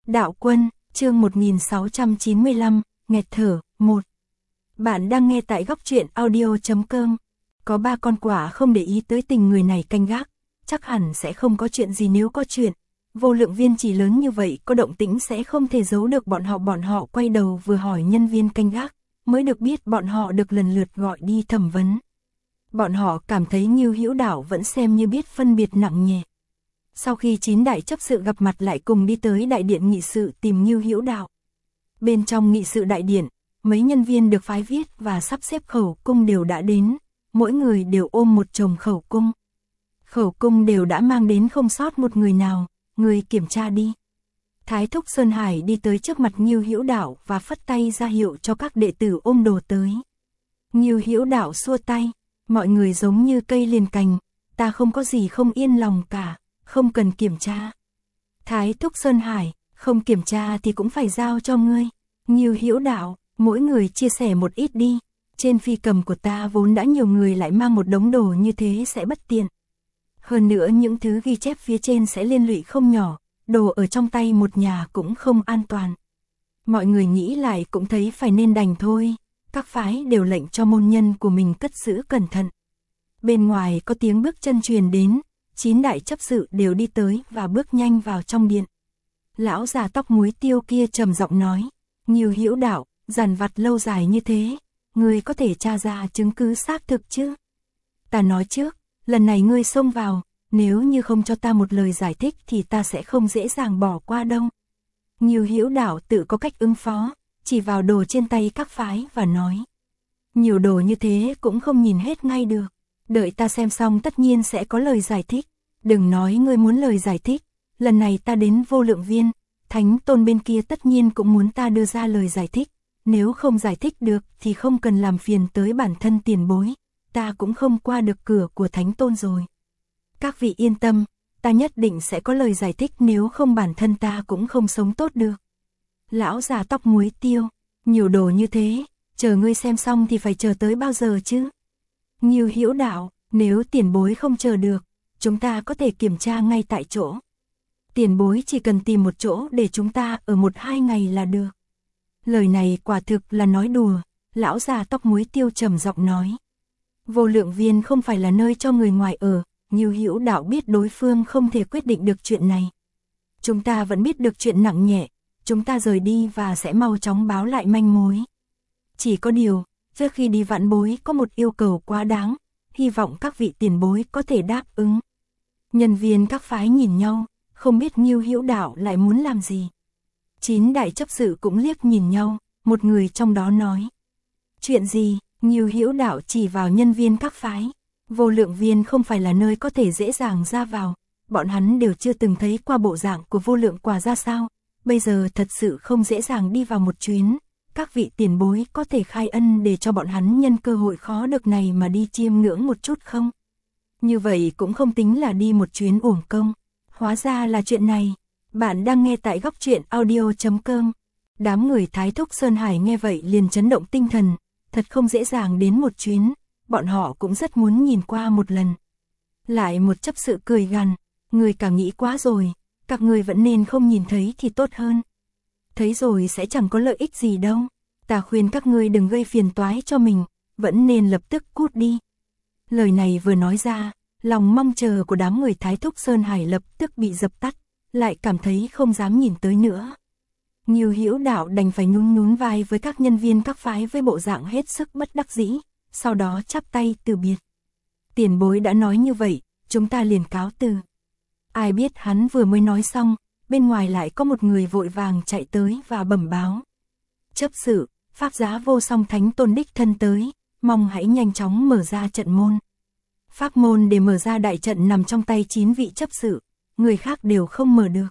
Đạo Quân, chương 1695, nghẹt thở, 1. Bạn đang nghe tại góc truyện audio.com. Có 3 con quả không để ý tới tình người này canh gác, chắc hẳn sẽ không có chuyện gì nếu có chuyện. Vô lượng viên chỉ lớn như vậy có động tĩnh sẽ không thể giấu được bọn họ quay đầu vừa hỏi nhân viên canh gác, mới được biết bọn họ được lần lượt gọi đi thẩm vấn. Bọn họ cảm thấy Ngưu Hữu Đạo vẫn xem như biết phân biệt nặng nhẹ. Sau khi 9 đại chấp sự gặp mặt lại cùng đi tới đại điện nghị sự tìm Ngưu Hữu Đạo. Bên trong nghị sự đại điện, mấy nhân viên được phái viết và sắp xếp khẩu cung đều đã đến, mỗi người đều ôm một chồng khẩu cung. Khẩu cung đều đã mang đến không sót một người nào, người kiểm tra đi. Thái thúc Sơn Hải đi tới trước mặt Ngưu Hữu Đạo và phất tay ra hiệu cho các đệ tử ôm đồ tới. Ngưu Hữu Đạo xua tay, mọi người giống như cây liền cành, ta không có gì không yên lòng cả, không cần kiểm tra. Thái thúc Sơn Hải, không kiểm tra thì cũng phải giao cho ngươi. Ngưu Hữu Đạo, mỗi người chia sẻ một ít đi, trên phi cầm của ta vốn đã nhiều người lại mang một đống đồ như thế sẽ bất tiện. Hơn nữa những thứ ghi chép phía trên sẽ liên lụy không nhỏ, đồ ở trong tay một nhà cũng không an toàn. Mọi người nghĩ lại cũng thấy phải nên đành thôi, các phái đều lệnh cho môn nhân của mình cất giữ cẩn thận. Bên ngoài có tiếng bước chân truyền đến, 9 đại chấp sự đều đi tới và bước nhanh vào trong điện. Lão già tóc muối tiêu kia trầm giọng nói, Ngưu Hữu Đạo, dằn vặt lâu dài như thế, ngươi có thể tra ra chứng cứ xác thực chứ? Ta nói trước, lần này ngươi xông vào, nếu như không cho ta một lời giải thích thì ta sẽ không dễ dàng bỏ qua đâu. Ngưu Hữu Đạo tự có cách ứng phó, chỉ vào đồ trên tay các phái và nói, nhiều đồ như thế cũng không nhìn hết ngay được, đợi ta xem xong tất nhiên sẽ có lời giải thích. Đừng nói ngươi muốn lời giải thích, lần này ta đến Vô Lượng Viên, Thánh Tôn bên kia tất nhiên cũng muốn ta đưa ra lời giải thích, nếu không giải thích được thì không cần làm phiền tới bản thân tiền bối, ta cũng không qua được cửa của Thánh Tôn rồi. Các vị yên tâm, ta nhất định sẽ có lời giải thích, nếu không bản thân ta cũng không sống tốt được. Lão già tóc muối tiêu, nhiều đồ như thế, chờ ngươi xem xong thì phải chờ tới bao giờ chứ? Ngưu Hữu Đạo, nếu tiền bối không chờ được, chúng ta có thể kiểm tra ngay tại chỗ. Tiền bối chỉ cần tìm một chỗ để chúng ta ở 1-2 ngày là được. Lời này quả thực là nói đùa, lão già tóc muối tiêu trầm giọng nói. Vô Lượng Viên không phải là nơi cho người ngoài ở, Ngưu Hữu Đạo biết đối phương không thể quyết định được chuyện này. Chúng ta vẫn biết được chuyện nặng nhẹ, chúng ta rời đi và sẽ mau chóng báo lại manh mối. Chỉ có điều, trước khi đi vãn bối có một yêu cầu quá đáng, hy vọng các vị tiền bối có thể đáp ứng. Nhân viên các phái nhìn nhau, không biết Ngưu Hữu Đạo lại muốn làm gì. 9 đại chấp sự cũng liếc nhìn nhau, một người trong đó nói. Chuyện gì? Ngưu Hữu Đạo chỉ vào nhân viên các phái. Vô Lượng Viên không phải là nơi có thể dễ dàng ra vào, bọn hắn đều chưa từng thấy qua bộ dạng của Vô Lượng Quả ra sao, bây giờ thật sự không dễ dàng đi vào một chuyến. Các vị tiền bối có thể khai ân để cho bọn hắn nhân cơ hội khó được này mà đi chiêm ngưỡng một chút không? Như vậy cũng không tính là đi một chuyến uổng công. Hóa ra là chuyện này. Bạn đang nghe tại góc truyện audio.com. Đám người Thái thúc Sơn Hải nghe vậy liền chấn động tinh thần. Thật không dễ dàng đến một chuyến. Bọn họ cũng rất muốn nhìn qua một lần. Lại một chấp sự cười gằn. Người cả nghĩ quá rồi. Các người vẫn nên không nhìn thấy thì tốt hơn. Thấy rồi sẽ chẳng có lợi ích gì đâu. Ta khuyên các ngươi đừng gây phiền toái cho mình. Vẫn nên lập tức cút đi. Lời này vừa nói ra, lòng mong chờ của đám người Thái thúc Sơn Hải lập tức bị dập tắt, lại cảm thấy không dám nhìn tới nữa. Ngưu Hữu Đạo đành phải nhún vai với các nhân viên các phái với bộ dạng hết sức bất đắc dĩ, sau đó chắp tay từ biệt. Tiền bối đã nói như vậy, chúng ta liền cáo từ. Ai biết hắn vừa mới nói xong, bên ngoài lại có một người vội vàng chạy tới và bẩm báo. Chấp sự, Pháp Giá Vô Song Thánh Tôn đích thân tới, mong hãy nhanh chóng mở ra trận môn. Pháp môn để mở ra đại trận nằm trong tay 9 vị chấp sự, người khác đều không mở được.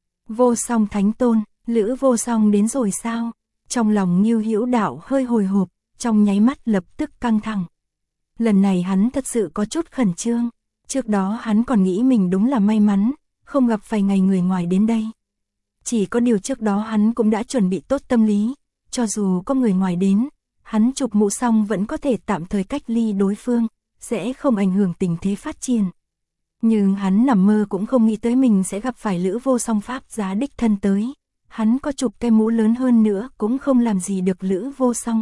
Vô Song Thánh Tôn, Lữ Vô Song đến rồi sao? Trong lòng Ngưu Hữu Đạo hơi hồi hộp, trong nháy mắt lập tức căng thẳng. Lần này hắn thật sự có chút khẩn trương, trước đó hắn còn nghĩ mình đúng là may mắn, không gặp phải ngày người ngoài đến đây. Chỉ có điều trước đó hắn cũng đã chuẩn bị tốt tâm lý, cho dù có người ngoài đến, hắn chụp mũ xong vẫn có thể tạm thời cách ly đối phương, sẽ không ảnh hưởng tình thế phát triển. Nhưng hắn nằm mơ cũng không nghĩ tới mình sẽ gặp phải Lữ Vô Song Pháp Giá đích thân tới. hắn có chụp cái mũ lớn hơn nữa cũng không làm gì được Lữ Vô Song.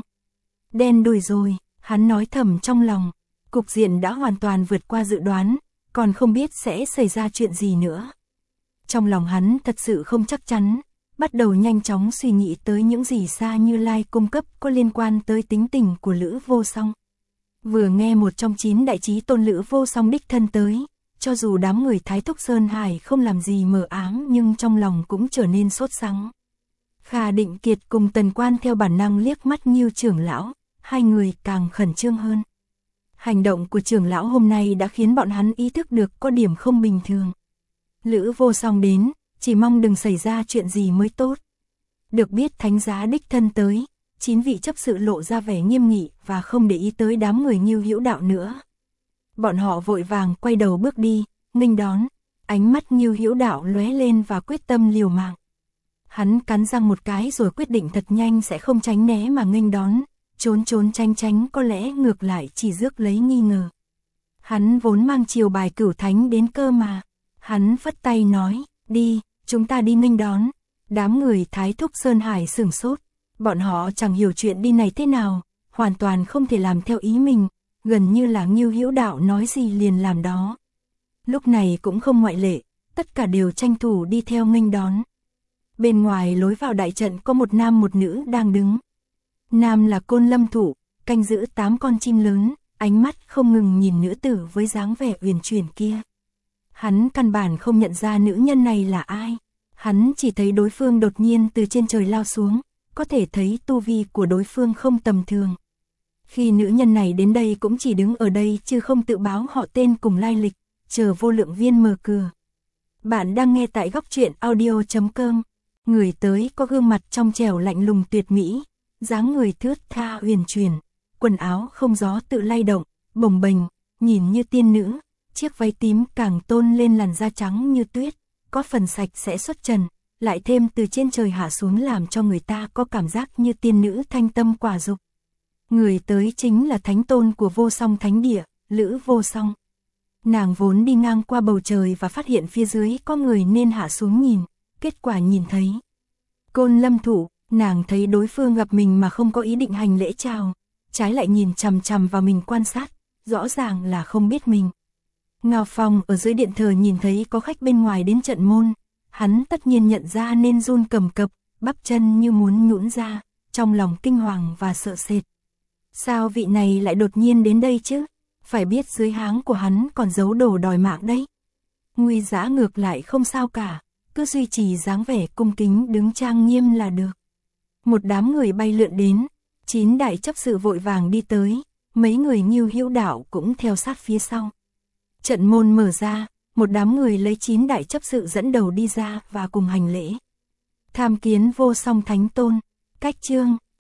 Đen đủi rồi, hắn nói thầm trong lòng, cục diện đã hoàn toàn vượt qua dự đoán, còn không biết sẽ xảy ra chuyện gì nữa. Trong lòng hắn thật sự không chắc chắn, bắt đầu nhanh chóng suy nghĩ tới những gì Sa Như Lai cung cấp có liên quan tới tính tình của Lữ Vô Song. Vừa nghe một trong 9 đại chí tôn Lữ Vô Song đích thân tới, cho dù đám người Thái Thúc Sơn Hải không làm gì mờ ám nhưng trong lòng cũng trở nên sốt sắng. Khả Định Kiệt cùng Tần Quan theo bản năng liếc mắt Ngưu trưởng lão, hai người càng khẩn trương hơn. Hành động của trưởng lão hôm nay đã khiến bọn hắn ý thức được có điểm không bình thường. Lữ Vô Song đến, chỉ mong đừng xảy ra chuyện gì mới tốt. Được biết thánh giá đích thân tới, 9 vị chấp sự lộ ra vẻ nghiêm nghị và không để ý tới đám người Ngưu Hữu Đạo nữa. Bọn họ vội vàng quay đầu bước đi, nghênh đón, ánh mắt Ngưu Hữu Đạo lóe lên và quyết tâm liều mạng. Hắn cắn răng một cái rồi quyết định thật nhanh sẽ không tránh né mà nghênh đón, trốn tránh có lẽ ngược lại chỉ rước lấy nghi ngờ. Hắn vốn mang chiều bài Cửu Thánh đến cơ mà. Hắn phất tay nói, đi, chúng ta đi nghênh đón. Đám người Thái Thúc Sơn Hải sửng sốt, bọn họ chẳng hiểu chuyện đi này thế nào, hoàn toàn không thể làm theo ý mình, gần như là Ngưu Hữu Đạo nói gì liền làm đó. Lúc này cũng không ngoại lệ, tất cả đều tranh thủ đi theo nghênh đón. Bên ngoài lối vào đại trận có một nam một nữ đang đứng. Nam là Côn Lâm Thủ, canh giữ 8 con chim lớn, ánh mắt không ngừng nhìn nữ tử với dáng vẻ uyển chuyển kia. Hắn căn bản không nhận ra nữ nhân này là ai. Hắn chỉ thấy đối phương đột nhiên từ trên trời lao xuống, có thể thấy tu vi của đối phương không tầm thường. Khi nữ nhân này đến đây cũng chỉ đứng ở đây chứ không tự báo họ tên cùng lai lịch, chờ Vô Lượng Viên mở cửa. Bạn đang nghe tại góc truyện audio.com. Người tới có gương mặt trong trẻo lạnh lùng tuyệt mỹ, dáng người thướt tha uyển chuyển, quần áo không gió tự lay động, bồng bềnh, nhìn như tiên nữ, chiếc váy tím càng tôn lên làn da trắng như tuyết, có phần sạch sẽ xuất trần, lại thêm từ trên trời hạ xuống làm cho người ta có cảm giác như tiên nữ thanh tâm quả dục. Người tới chính là thánh tôn của Vô Song Thánh Địa, Lữ Vô Song. Nàng vốn đi ngang qua bầu trời và phát hiện phía dưới có người nên hạ xuống nhìn, kết quả nhìn thấy Côn Lâm Thủ, nàng thấy đối phương gặp mình mà không có ý định hành lễ chào, trái lại nhìn chằm chằm vào mình quan sát, rõ ràng là không biết mình. Ngao Phong ở dưới điện thờ nhìn thấy có khách bên ngoài đến trận môn, hắn tất nhiên nhận ra nên run cầm cập, bắp chân như muốn nhũn ra, trong lòng kinh hoàng và sợ sệt. Sao vị này lại đột nhiên đến đây chứ? Phải biết dưới háng của hắn còn giấu đồ đòi mạng đấy. Nguy Dã ngược lại không sao cả, cứ duy trì dáng vẻ cung kính đứng trang nghiêm là được. Một đám người bay lượn đến, 9 đại chấp sự vội vàng đi tới, mấy người Ngưu Hữu Đạo cũng theo sát phía sau. Trận môn mở ra, một đám người lấy 9 đại chấp sự dẫn đầu đi ra và cùng hành lễ. Tham kiến Vô Song Thánh Tôn, cách chương,